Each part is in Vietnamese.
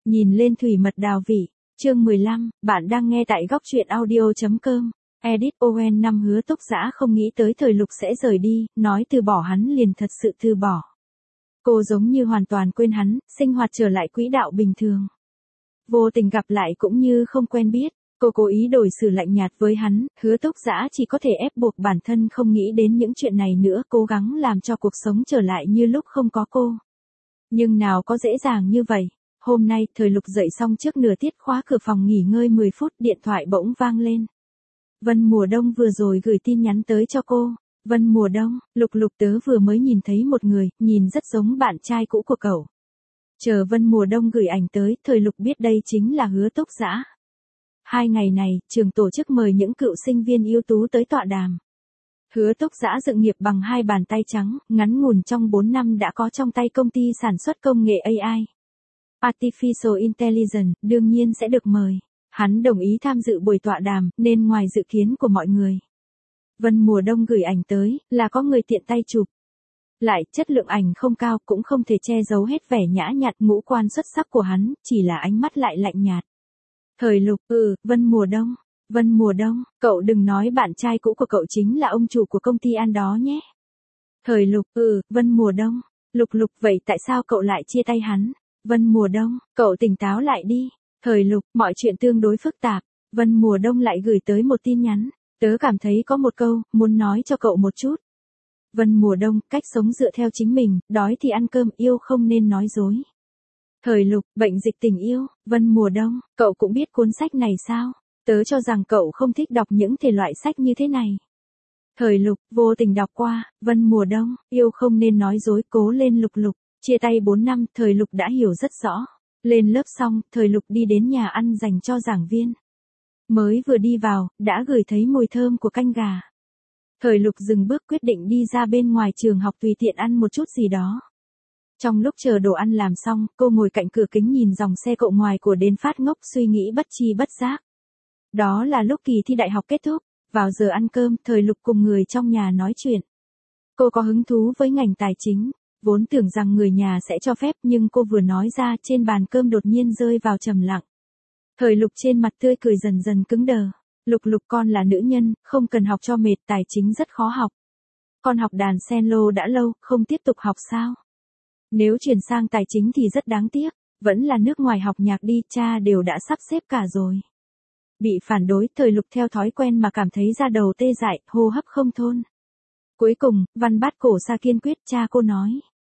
Nhìn lên thủy mật đào vị, chương 15, bạn đang nghe tại góc truyện audio.com. Edit Owen năm Hứa Túc Dã không nghĩ tới Thời Lục sẽ rời đi, nói từ bỏ hắn liền thật sự từ bỏ. Cô giống như hoàn toàn quên hắn, sinh hoạt trở lại quỹ đạo bình thường. Vô tình gặp lại cũng như không quen biết, cô cố ý đổi xử lạnh nhạt với hắn, Hứa Túc Dã chỉ có thể ép buộc bản thân không nghĩ đến những chuyện này nữa, cố gắng làm cho cuộc sống trở lại như lúc không có cô. Nhưng nào có dễ dàng như vậy. Hôm nay, Thời Lục dậy xong trước nửa tiết khóa cửa phòng nghỉ ngơi 10 phút, điện thoại bỗng vang lên. Vân Mùa Đông vừa rồi gửi tin nhắn tới cho cô. Vân Mùa Đông, Lục tớ vừa mới nhìn thấy một người, nhìn rất giống bạn trai cũ của cậu. Chờ Vân Mùa Đông gửi ảnh tới, Thời Lục biết đây chính là Hứa Túc Dã. 2 ngày này, trường tổ chức mời những cựu sinh viên ưu tú tới tọa đàm. Hứa Túc Dã dựng nghiệp bằng 2 bàn tay trắng, ngắn ngủn trong 4 năm đã có trong tay công ty sản xuất công nghệ AI. Artificial Intelligence, đương nhiên sẽ được mời. Hắn đồng ý tham dự buổi tọa đàm, nên ngoài dự kiến của mọi người. Vân Mùa Đông gửi ảnh tới, là có người tiện tay chụp. Lại, chất lượng ảnh không cao cũng không thể che giấu hết vẻ nhã nhặn ngũ quan xuất sắc của hắn, chỉ là ánh mắt lại lạnh nhạt. Thời Lục, Vân Mùa Đông. Vân Mùa Đông, cậu đừng nói bạn trai cũ của cậu chính là ông chủ của công ty An đó nhé. Thời Lục, Vân Mùa Đông. Lục, vậy tại sao cậu lại chia tay hắn? Vân Mùa Đông, cậu tỉnh táo lại đi. Thời Lục, mọi chuyện tương đối phức tạp. Vân Mùa Đông lại gửi tới một tin nhắn. Tớ cảm thấy có một câu, muốn nói cho cậu một chút. Vân Mùa Đông, cách sống dựa theo chính mình, đói thì ăn cơm, yêu không nên nói dối. Thời Lục, bệnh dịch tình yêu. Vân Mùa Đông, cậu cũng biết cuốn sách này sao? Tớ cho rằng cậu không thích đọc những thể loại sách như thế này. Thời Lục, vô tình đọc qua. Vân Mùa Đông, yêu không nên nói dối, cố lên Lục. Chia tay 4 năm, Thời Lục đã hiểu rất rõ. Lên lớp xong, Thời Lục đi đến nhà ăn dành cho giảng viên. Mới vừa đi vào, đã ngửi thấy mùi thơm của canh gà. Thời Lục dừng bước quyết định đi ra bên ngoài trường học tùy tiện ăn một chút gì đó. Trong lúc chờ đồ ăn làm xong, cô ngồi cạnh cửa kính nhìn dòng xe cộ ngoài của đến phát ngốc suy nghĩ bất chi bất giác. Đó là lúc kỳ thi đại học kết thúc, vào giờ ăn cơm, Thời Lục cùng người trong nhà nói chuyện. Cô có hứng thú với ngành tài chính, vốn tưởng rằng người nhà sẽ cho phép nhưng cô vừa nói ra trên bàn cơm đột nhiên rơi vào trầm lặng. Thời Lục trên mặt tươi cười dần dần cứng đờ. Lục con là nữ nhân, không cần học cho mệt, tài chính rất khó học. Con học đàn cello đã lâu, không tiếp tục học sao? Nếu chuyển sang tài chính thì rất đáng tiếc, vẫn là nước ngoài học nhạc đi, cha đều đã sắp xếp cả rồi. Bị phản đối, Thời Lục theo thói quen mà cảm thấy da đầu tê dại, hô hấp không thôn. Cuối cùng, Văn Bát Cổ Sa kiên quyết, cha cô nói.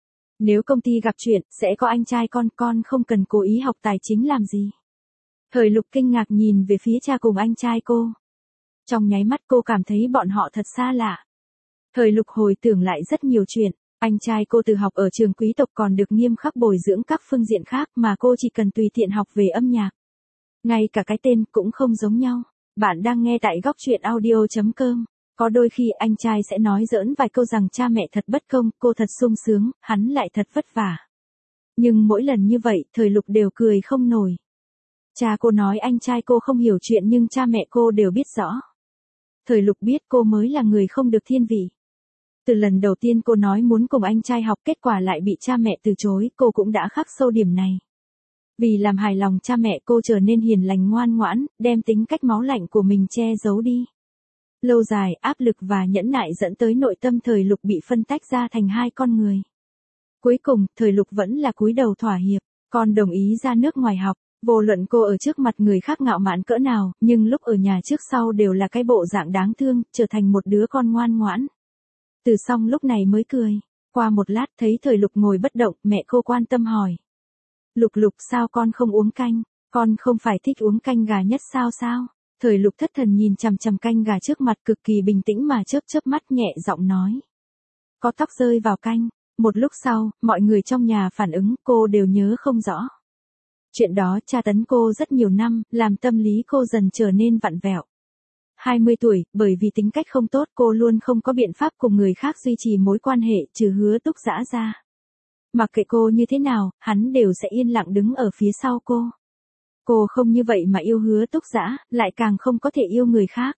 Nếu công ty gặp chuyện, sẽ có anh trai con không cần cố ý học tài chính làm gì. Thời Lục kinh ngạc nhìn về phía cha cùng anh trai cô. Trong nháy mắt cô cảm thấy bọn họ thật xa lạ. Thời Lục hồi tưởng lại rất nhiều chuyện, anh trai cô từ học ở trường quý tộc còn được nghiêm khắc bồi dưỡng các phương diện khác mà cô chỉ cần tùy tiện học về âm nhạc. Ngay cả cái tên cũng không giống nhau. Bạn đang nghe tại góc truyện audio.com. Có đôi khi anh trai sẽ nói giỡn vài câu rằng cha mẹ thật bất công, cô thật sung sướng, hắn lại thật vất vả. Nhưng mỗi lần như vậy, Thời Lục đều cười không nổi. Cha cô nói anh trai cô không hiểu chuyện nhưng cha mẹ cô đều biết rõ. Thời Lục biết cô mới là người không được thiên vị. Từ lần đầu tiên cô nói muốn cùng anh trai học, kết quả lại bị cha mẹ từ chối, cô cũng đã khắc sâu điểm này. Vì làm hài lòng cha mẹ, cô trở nên hiền lành ngoan ngoãn, đem tính cách máu lạnh của mình che giấu đi. Lâu dài, áp lực và nhẫn nại dẫn tới nội tâm Thời Lục bị phân tách ra thành 2 con người. Cuối cùng, Thời Lục vẫn là cúi đầu thỏa hiệp, con đồng ý ra nước ngoài học. Vô luận cô ở trước mặt người khác ngạo mạn cỡ nào, nhưng lúc ở nhà trước sau đều là cái bộ dạng đáng thương, trở thành một đứa con ngoan ngoãn. Từ xong lúc này mới cười. Qua một lát thấy Thời Lục ngồi bất động, mẹ cô quan tâm hỏi. Lục sao con không uống canh, con không phải thích uống canh gà nhất sao? Thời Lục thất thần nhìn chằm chằm canh gà trước mặt cực kỳ bình tĩnh mà chớp mắt nhẹ giọng nói. Có tóc rơi vào canh. Một lúc sau, mọi người trong nhà phản ứng cô đều nhớ không rõ. Chuyện đó tra tấn cô rất nhiều năm, làm tâm lý cô dần trở nên vặn vẹo. 20 tuổi, bởi vì tính cách không tốt cô luôn không có biện pháp cùng người khác duy trì mối quan hệ trừ Hứa Túc Dã ra. Mặc kệ cô như thế nào, hắn đều sẽ yên lặng đứng ở phía sau cô. Cô không như vậy mà yêu Hứa Túc Dã, lại càng không có thể yêu người khác.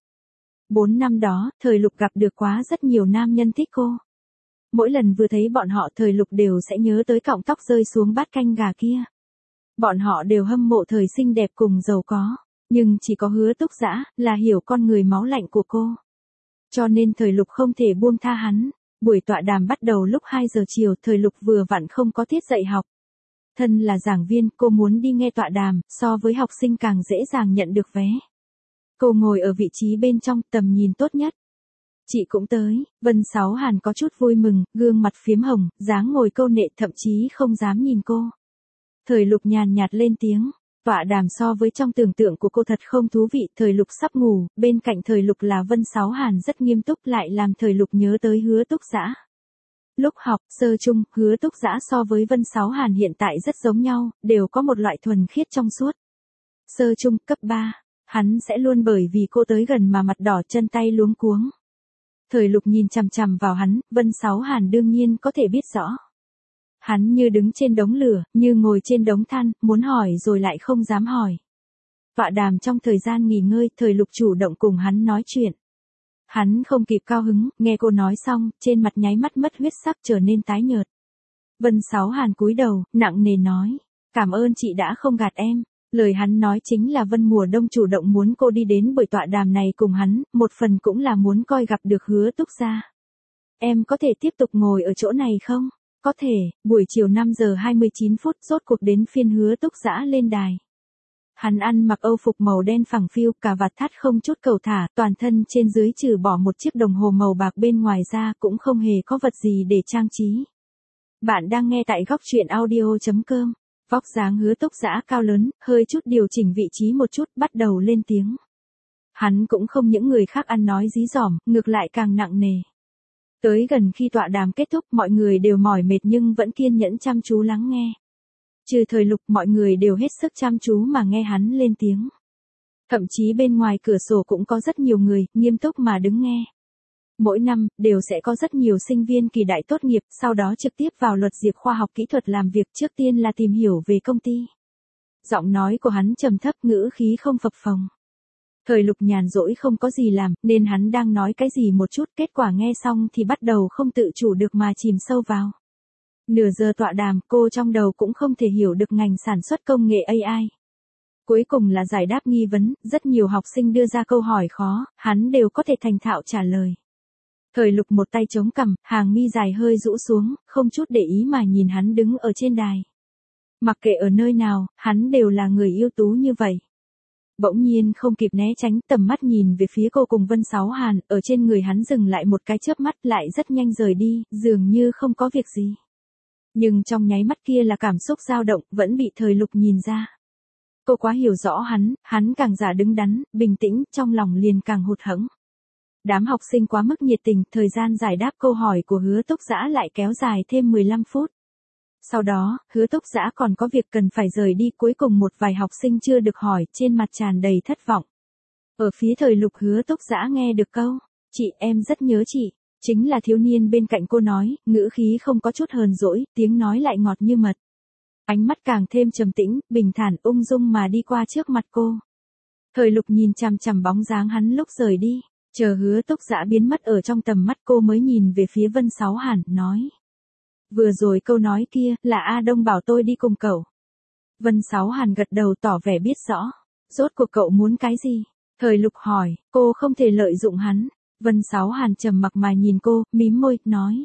4 năm đó, Thời Lục gặp được quá rất nhiều nam nhân thích cô. Mỗi lần vừa thấy bọn họ Thời Lục đều sẽ nhớ tới cọng tóc rơi xuống bát canh gà kia. Bọn họ đều hâm mộ thời xinh đẹp cùng giàu có, nhưng chỉ có Hứa Túc Dã là hiểu con người máu lạnh của cô. Cho nên Thời Lục không thể buông tha hắn. Buổi tọa đàm bắt đầu lúc 2 giờ chiều, Thời Lục vừa vặn không có tiết dạy học. Thân là giảng viên, cô muốn đi nghe tọa đàm, so với học sinh càng dễ dàng nhận được vé. Cô ngồi ở vị trí bên trong, tầm nhìn tốt nhất. Chị cũng tới, Vân Sáu Hàn có chút vui mừng, gương mặt phiếm hồng, dáng ngồi câu nệ thậm chí không dám nhìn cô. Thời Lục nhàn nhạt lên tiếng, tọa đàm so với trong tưởng tượng của cô thật không thú vị. Thời Lục sắp ngủ, bên cạnh Thời Lục là Vân Sáu Hàn rất nghiêm túc, lại làm Thời Lục nhớ tới Hứa Túc Dã. Lúc học sơ trung, Hứa Túc Dã so với Vân Sáu Hàn hiện tại rất giống nhau, đều có một loại thuần khiết trong suốt. Sơ trung, cấp 3, hắn sẽ luôn bởi vì cô tới gần mà mặt đỏ chân tay luống cuống. Thời Lục nhìn chằm chằm vào hắn, Vân Sáu Hàn đương nhiên có thể biết rõ. Hắn như đứng trên đống lửa, như ngồi trên đống than, muốn hỏi rồi lại không dám hỏi. Tọa đàm trong thời gian nghỉ ngơi, Thời Lục chủ động cùng hắn nói chuyện. Hắn không kịp cao hứng, nghe cô nói xong, trên mặt nháy mắt mất huyết sắc trở nên tái nhợt. Vân Sáu Hàn cúi đầu, nặng nề nói, cảm ơn chị đã không gạt em. Lời hắn nói chính là Vân Mùa Đông chủ động muốn cô đi đến buổi tọa đàm này cùng hắn, một phần cũng là muốn coi gặp được Hứa Túc Gia. Em có thể tiếp tục ngồi ở chỗ này không? Có thể. Buổi chiều 5 giờ 29 phút rốt cuộc đến phiên Hứa Túc Dã lên đài. Hắn ăn mặc âu phục màu đen phẳng phiu, cà vạt thắt không chút cầu thả, toàn thân trên dưới trừ bỏ một chiếc đồng hồ màu bạc bên ngoài ra cũng không hề có vật gì để trang trí. Bạn đang nghe tại góc truyện audio.com. Vóc dáng Hứa Túc Dã cao lớn, hơi chút điều chỉnh vị trí một chút, bắt đầu lên tiếng. Hắn cũng không những người khác ăn nói dí dỏm, ngược lại càng nặng nề. Tới gần khi tọa đàm kết thúc, mọi người đều mỏi mệt nhưng vẫn kiên nhẫn chăm chú lắng nghe. Trừ Thời Lục, mọi người đều hết sức chăm chú mà nghe hắn lên tiếng. Thậm chí bên ngoài cửa sổ cũng có rất nhiều người, nghiêm túc mà đứng nghe. Mỗi năm, đều sẽ có rất nhiều sinh viên kỳ đại tốt nghiệp, sau đó trực tiếp vào luật diệp khoa học kỹ thuật làm việc, trước tiên là tìm hiểu về công ty. Giọng nói của hắn trầm thấp, ngữ khí không phập phồng. Thời Lục nhàn rỗi không có gì làm, nên hắn đang nói cái gì một chút, kết quả nghe xong thì bắt đầu không tự chủ được mà chìm sâu vào. Nửa giờ tọa đàm, cô trong đầu cũng không thể hiểu được ngành sản xuất công nghệ AI. Cuối cùng là giải đáp nghi vấn, rất nhiều học sinh đưa ra câu hỏi khó, hắn đều có thể thành thạo trả lời. Thời Lục một tay chống cằm, hàng mi dài hơi rũ xuống, không chút để ý mà nhìn hắn đứng ở trên đài. Mặc kệ ở nơi nào, hắn đều là người ưu tú như vậy. Bỗng nhiên không kịp né tránh, tầm mắt nhìn về phía cô cùng Vân Sáu Hàn, ở trên người hắn dừng lại một cái chớp mắt, lại rất nhanh rời đi, dường như không có việc gì. Nhưng trong nháy mắt kia là cảm xúc dao động, vẫn bị Thời Lục nhìn ra. Cô quá hiểu rõ hắn càng giả đứng đắn, bình tĩnh, trong lòng liền càng hụt hẫng. Đám học sinh quá mức nhiệt tình, thời gian giải đáp câu hỏi của Hứa Túc Dã lại kéo dài thêm 15 phút. Sau đó, Hứa Túc Dã còn có việc cần phải rời đi, cuối cùng một vài học sinh chưa được hỏi, trên mặt tràn đầy thất vọng. Ở phía Thời Lục, Hứa Túc Dã nghe được câu, chị em rất nhớ chị, chính là thiếu niên bên cạnh cô nói, ngữ khí không có chút hờn dỗi, tiếng nói lại ngọt như mật. Ánh mắt càng thêm trầm tĩnh, bình thản, ung dung mà đi qua trước mặt cô. Thời Lục nhìn chằm chằm bóng dáng hắn lúc rời đi, chờ Hứa Túc Dã biến mất ở trong tầm mắt cô mới nhìn về phía Vân Sáu Hàn, nói. Vừa rồi câu nói kia, là A Đông bảo tôi đi cùng cậu. Vân Sáu Hàn gật đầu tỏ vẻ biết rõ. Rốt cuộc cậu muốn cái gì? Thời Lục hỏi, cô không thể lợi dụng hắn. Vân Sáu Hàn trầm mặc mà nhìn cô, mím môi, nói.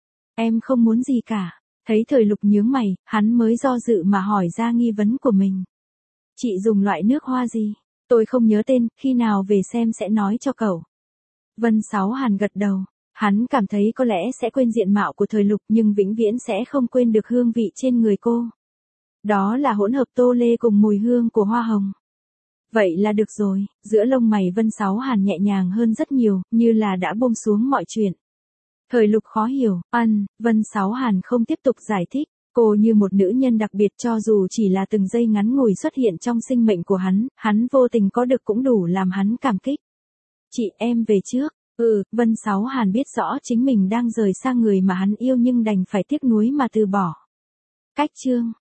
Em không muốn gì cả. Thấy Thời Lục nhướng mày, hắn mới do dự mà hỏi ra nghi vấn của mình. Chị dùng loại nước hoa gì? Tôi không nhớ tên, khi nào về xem sẽ nói cho cậu. Vân Sáu Hàn gật đầu. Hắn cảm thấy có lẽ sẽ quên diện mạo của Thời Lục nhưng vĩnh viễn sẽ không quên được hương vị trên người cô. Đó là hỗn hợp tô lê cùng mùi hương của hoa hồng. Vậy là được rồi, giữa lông mày Vân Sáu Hàn nhẹ nhàng hơn rất nhiều, như là đã buông xuống mọi chuyện. Thời Lục khó hiểu, Vân Sáu Hàn không tiếp tục giải thích. Cô như một nữ nhân đặc biệt, cho dù chỉ là từng giây ngắn ngủi xuất hiện trong sinh mệnh của hắn vô tình có được cũng đủ làm hắn cảm kích. Chị em về trước. Vân Sáu Hàn biết rõ chính mình đang rời xa người mà hắn yêu nhưng đành phải tiếc nuối mà từ bỏ. Cách chương